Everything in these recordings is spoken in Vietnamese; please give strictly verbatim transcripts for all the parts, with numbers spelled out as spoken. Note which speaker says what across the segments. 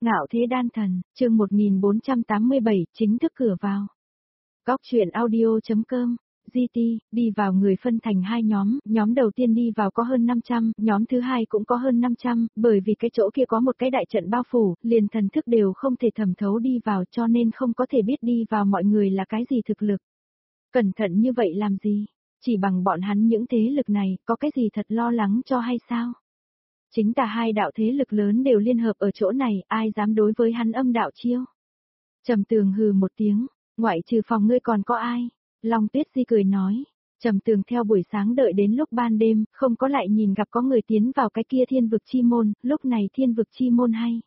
Speaker 1: Ngạo thế đan thần, chương một nghìn bốn trăm tám mươi bảy, chính thức cửa vào. Góc truyện audio.com, giê tê, đi vào người phân thành hai nhóm, nhóm đầu tiên đi vào có hơn năm trăm, nhóm thứ hai cũng có hơn năm trăm, bởi vì cái chỗ kia có một cái đại trận bao phủ, liền thần thức đều không thể thẩm thấu đi vào cho nên không có thể biết đi vào mọi người là cái gì thực lực. Cẩn thận như vậy làm gì? Chỉ bằng bọn hắn những thế lực này, có cái gì thật lo lắng cho hay sao? Chính cả hai đạo thế lực lớn đều liên hợp ở chỗ này, ai dám đối với hắn âm đạo chiêu. Trầm Tường hừ một tiếng, ngoại trừ phòng ngươi còn có ai? Long Tuyết Di cười nói. Trầm Tường theo buổi sáng đợi đến lúc ban đêm, không có lại nhìn gặp có người tiến vào cái kia thiên vực chi môn, lúc này thiên vực chi môn hay.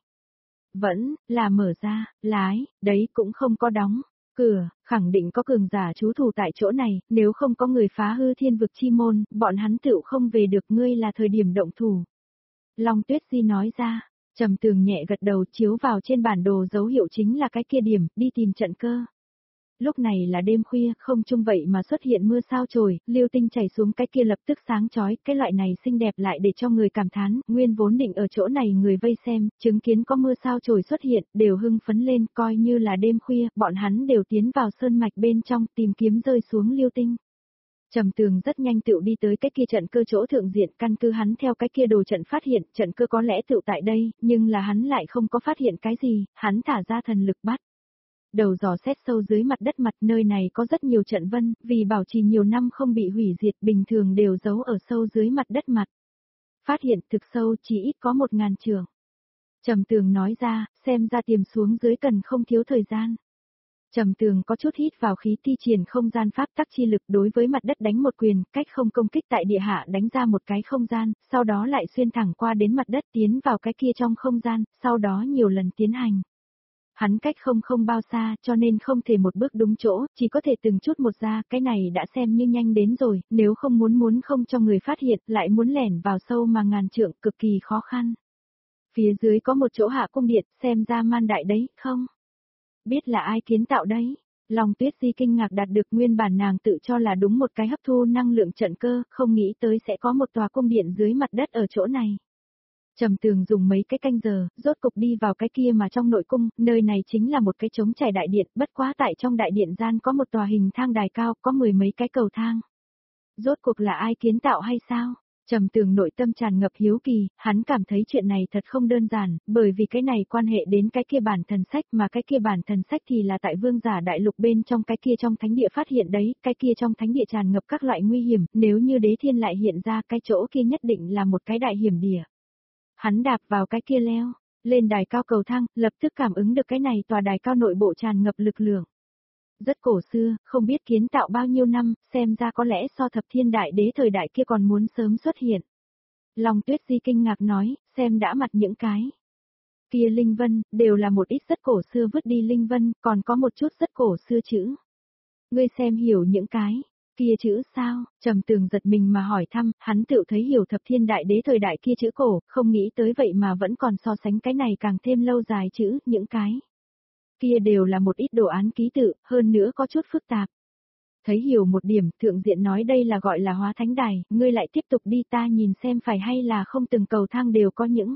Speaker 1: Vẫn, là mở ra, lái, đấy cũng không có đóng. Cửa, khẳng định có cường giả trú thủ tại chỗ này, nếu không có người phá hư thiên vực chi môn, bọn hắn tựu không về được, ngươi là thời điểm động thủ. Long Tuyết Di nói ra, Trầm Tường nhẹ gật đầu, chiếu vào trên bản đồ dấu hiệu chính là cái kia điểm, đi tìm trận cơ. Lúc này là đêm khuya, không chung vậy mà xuất hiện mưa sao chổi, lưu tinh chảy xuống cái kia lập tức sáng chói, cái loại này xinh đẹp lại để cho người cảm thán, nguyên vốn định ở chỗ này người vây xem, chứng kiến có mưa sao chổi xuất hiện, đều hưng phấn lên, coi như là đêm khuya, bọn hắn đều tiến vào sơn mạch bên trong tìm kiếm rơi xuống lưu tinh. Trầm Tường rất nhanh tựu đi tới cái kia trận cơ chỗ thượng diện, căn cứ hắn theo cái kia đồ trận phát hiện, trận cơ có lẽ tựu tại đây, nhưng là hắn lại không có phát hiện cái gì, hắn thả ra thần lực bắt. Đầu dò xét sâu dưới mặt đất mặt, nơi này có rất nhiều trận vân, vì bảo trì nhiều năm không bị hủy diệt, bình thường đều giấu ở sâu dưới mặt đất mặt. Phát hiện thực sâu chỉ ít có một ngàn trường. Trầm Tường nói ra, xem ra tìm xuống dưới cần không thiếu thời gian. Trầm Tường có chút hít vào khí, thi triển không gian pháp tắc chi lực, đối với mặt đất đánh một quyền, cách không công kích tại địa hạ đánh ra một cái không gian, sau đó lại xuyên thẳng qua đến mặt đất tiến vào cái kia trong không gian, sau đó nhiều lần tiến hành. Hắn cách không không bao xa, cho nên không thể một bước đúng chỗ, chỉ có thể từng chút một ra, cái này đã xem như nhanh đến rồi, nếu không muốn muốn không cho người phát hiện, lại muốn lẻn vào sâu mà ngàn trượng, cực kỳ khó khăn. Phía dưới có một chỗ hạ cung điện, xem ra man đại đấy, không? Biết là ai kiến tạo đấy? Long Tuyết Di kinh ngạc đạt được, nguyên bản nàng tự cho là đúng một cái hấp thu năng lượng trận cơ, không nghĩ tới sẽ có một tòa cung điện dưới mặt đất ở chỗ này. Trầm Tường dùng mấy cái canh giờ, rốt cục đi vào cái kia mà trong nội cung, nơi này chính là một cái trống trải đại điện, bất quá tại trong đại điện gian có một tòa hình thang đài cao, có mười mấy cái cầu thang. Rốt cuộc là ai kiến tạo hay sao? Trầm Tường nội tâm tràn ngập hiếu kỳ, hắn cảm thấy chuyện này thật không đơn giản, bởi vì cái này quan hệ đến cái kia bản thần sách, mà cái kia bản thần sách thì là tại vương giả đại lục bên trong cái kia trong thánh địa phát hiện đấy, cái kia trong thánh địa tràn ngập các loại nguy hiểm, nếu như đế thiên lại hiện ra, cái chỗ kia nhất định là một cái đại hiểm địa. Hắn đạp vào cái kia leo, lên đài cao cầu thang, lập tức cảm ứng được cái này tòa đài cao nội bộ tràn ngập lực lượng. Rất cổ xưa, không biết kiến tạo bao nhiêu năm, xem ra có lẽ so thập thiên đại đế thời đại kia còn muốn sớm xuất hiện. Long Tuyết Di kinh ngạc nói, xem đã mặt những cái. Kia linh vân, đều là một ít rất cổ xưa vứt đi linh vân, còn có một chút rất cổ xưa chữ. Ngươi xem hiểu những cái. Kia chữ sao? Trầm Tường giật mình mà hỏi thăm, hắn tự thấy hiểu thập thiên đại đế thời đại kia chữ cổ, không nghĩ tới vậy mà vẫn còn so sánh cái này càng thêm lâu dài chữ, những cái. Kia đều là một ít đồ án ký tự, hơn nữa có chút phức tạp. Thấy hiểu một điểm, thượng diện nói đây là gọi là hóa thánh đài, ngươi lại tiếp tục đi, ta nhìn xem phải hay là không, từng cầu thang đều có những.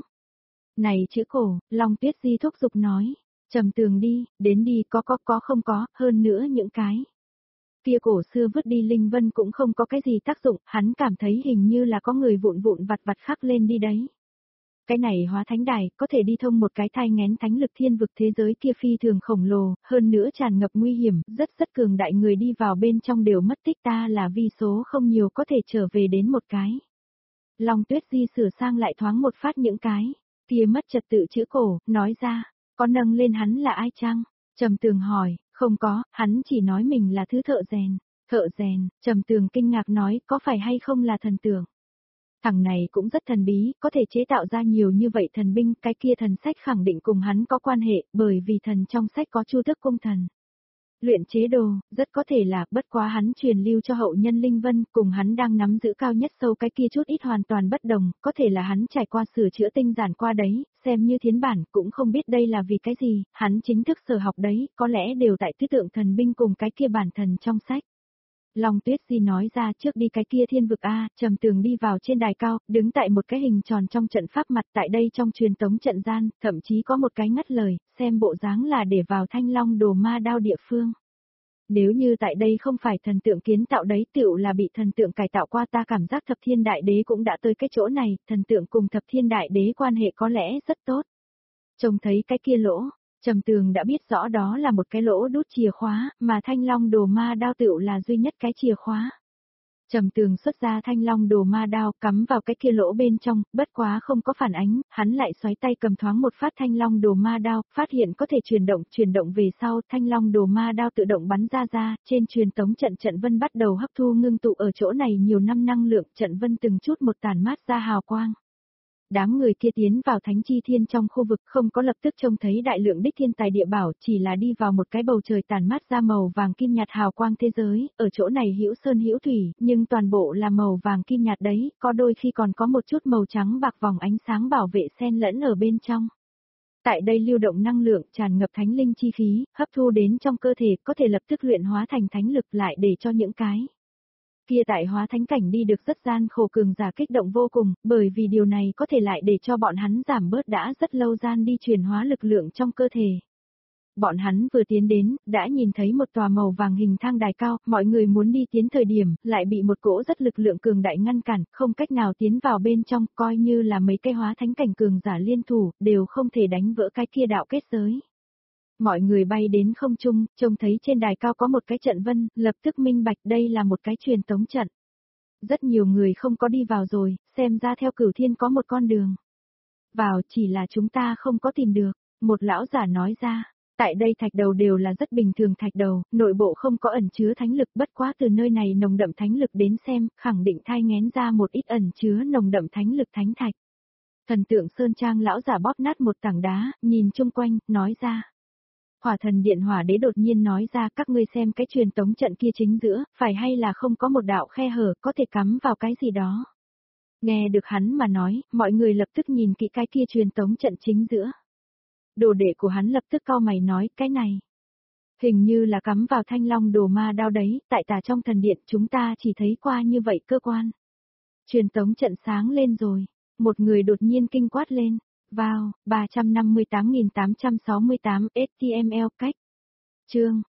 Speaker 1: Này chữ cổ, Long Tuyết Di thúc giục nói, Trầm Tường đi, đến đi, có có có không có, hơn nữa những cái. Kia cổ xưa vứt đi linh vân cũng không có cái gì tác dụng, hắn cảm thấy hình như là có người vụn vụn vặt vặt khắc lên đi đấy. Cái này hóa thánh đài, có thể đi thông một cái thai nghén thánh lực thiên vực thế giới kia phi thường khổng lồ, hơn nữa tràn ngập nguy hiểm, rất rất cường đại, người đi vào bên trong đều mất tích, ta là vi số không nhiều có thể trở về đến một cái. Long Tuyết Di sửa sang lại thoáng một phát những cái, kia mất trật tự chữ cổ, nói ra, có nâng lên hắn là ai chăng? Trầm Tường hỏi, không có, hắn chỉ nói mình là thứ thợ rèn. Thợ rèn, Trầm Tường kinh ngạc nói, có phải hay không là thần tượng? Thằng này cũng rất thần bí, có thể chế tạo ra nhiều như vậy thần binh, cái kia thần sách khẳng định cùng hắn có quan hệ, bởi vì thần trong sách có Chu Tước Cung thần. Luyện chế đồ, rất có thể là, bất quá hắn truyền lưu cho hậu nhân Linh Vân, cùng hắn đang nắm giữ cao nhất sâu cái kia chút ít hoàn toàn bất đồng, có thể là hắn trải qua sửa chữa tinh giản qua đấy, xem như thiến bản, cũng không biết đây là vì cái gì, hắn chính thức sở học đấy, có lẽ đều tại tứ tượng thần binh cùng cái kia bản thần trong sách. Long Tuyết Di nói ra trước đi cái kia thiên vực A, Trầm Tường đi vào trên đài cao, đứng tại một cái hình tròn trong trận pháp mặt tại đây trong truyền tống trận gian, thậm chí có một cái ngắt lời, xem bộ dáng là để vào Thanh Long Đồ Ma Đao địa phương. Nếu như tại đây không phải thần tượng kiến tạo đấy tựu là bị thần tượng cải tạo qua, ta cảm giác Thập Thiên Đại Đế cũng đã tới cái chỗ này, thần tượng cùng Thập Thiên Đại Đế quan hệ có lẽ rất tốt. Trông thấy cái kia lỗ, Trầm Tường đã biết rõ đó là một cái lỗ đút chìa khóa, mà Thanh Long Đồ Ma Đao tựu là duy nhất cái chìa khóa. Trầm Tường xuất ra Thanh Long Đồ Ma Đao cắm vào cái kia lỗ bên trong, bất quá không có phản ánh, hắn lại xoáy tay cầm thoáng một phát Thanh Long Đồ Ma Đao, phát hiện có thể chuyển động, chuyển động về sau, Thanh Long Đồ Ma Đao tự động bắn ra ra, trên truyền tống trận trận vân bắt đầu hấp thu ngưng tụ ở chỗ này nhiều năm năng lượng, trận vân từng chút một tàn mát ra hào quang. Đám người kia tiến vào Thánh Chi Thiên trong khu vực không có lập tức trông thấy đại lượng đích thiên tài địa bảo, chỉ là đi vào một cái bầu trời tàn mát ra màu vàng kim nhạt hào quang thế giới, ở chỗ này hữu sơn hữu thủy, nhưng toàn bộ là màu vàng kim nhạt đấy, có đôi khi còn có một chút màu trắng bạc vòng ánh sáng bảo vệ xen lẫn ở bên trong. Tại đây lưu động năng lượng tràn ngập thánh linh chi khí, hấp thu đến trong cơ thể có thể lập tức luyện hóa thành thánh lực lại để cho những cái kia tại hóa thánh cảnh đi được rất gian khổ cường giả kích động vô cùng, bởi vì điều này có thể lại để cho bọn hắn giảm bớt đã rất lâu gian đi chuyển hóa lực lượng trong cơ thể. Bọn hắn vừa tiến đến, đã nhìn thấy một tòa màu vàng hình thang đài cao, mọi người muốn đi tiến thời điểm, lại bị một cỗ rất lực lượng cường đại ngăn cản, không cách nào tiến vào bên trong, coi như là mấy cái hóa thánh cảnh cường giả liên thủ, đều không thể đánh vỡ cái kia đạo kết giới. Mọi người bay đến không trung, trông thấy trên đài cao có một cái trận vân, lập tức minh bạch đây là một cái truyền tống trận. Rất nhiều người không có đi vào rồi, xem ra theo Cửu Thiên có một con đường. Vào chỉ là chúng ta không có tìm được, một lão giả nói ra. Tại đây thạch đầu đều là rất bình thường thạch đầu, nội bộ không có ẩn chứa thánh lực, bất quá từ nơi này nồng đậm thánh lực đến xem, khẳng định thai nghén ra một ít ẩn chứa nồng đậm thánh lực thánh thạch. Thần tượng Sơn Trang lão giả bóp nát một tảng đá, nhìn chung quanh, nói ra. Hỏa thần điện hỏa đế đột nhiên nói ra, các ngươi xem cái truyền tống trận kia chính giữa, phải hay là không có một đạo khe hở, có thể cắm vào cái gì đó. Nghe được hắn mà nói, mọi người lập tức nhìn kỹ cái kia truyền tống trận chính giữa. Đồ đệ của hắn lập tức cau mày nói, cái này hình như là cắm vào Thanh Long Đồ Ma Đao đấy, tại tà trong thần điện chúng ta chỉ thấy qua như vậy cơ quan. Truyền tống trận sáng lên rồi, một người đột nhiên kinh quát lên. Vào, ba trăm năm mươi tám nghìn tám trăm sáu mươi tám ếch ti em lờ cách. Chương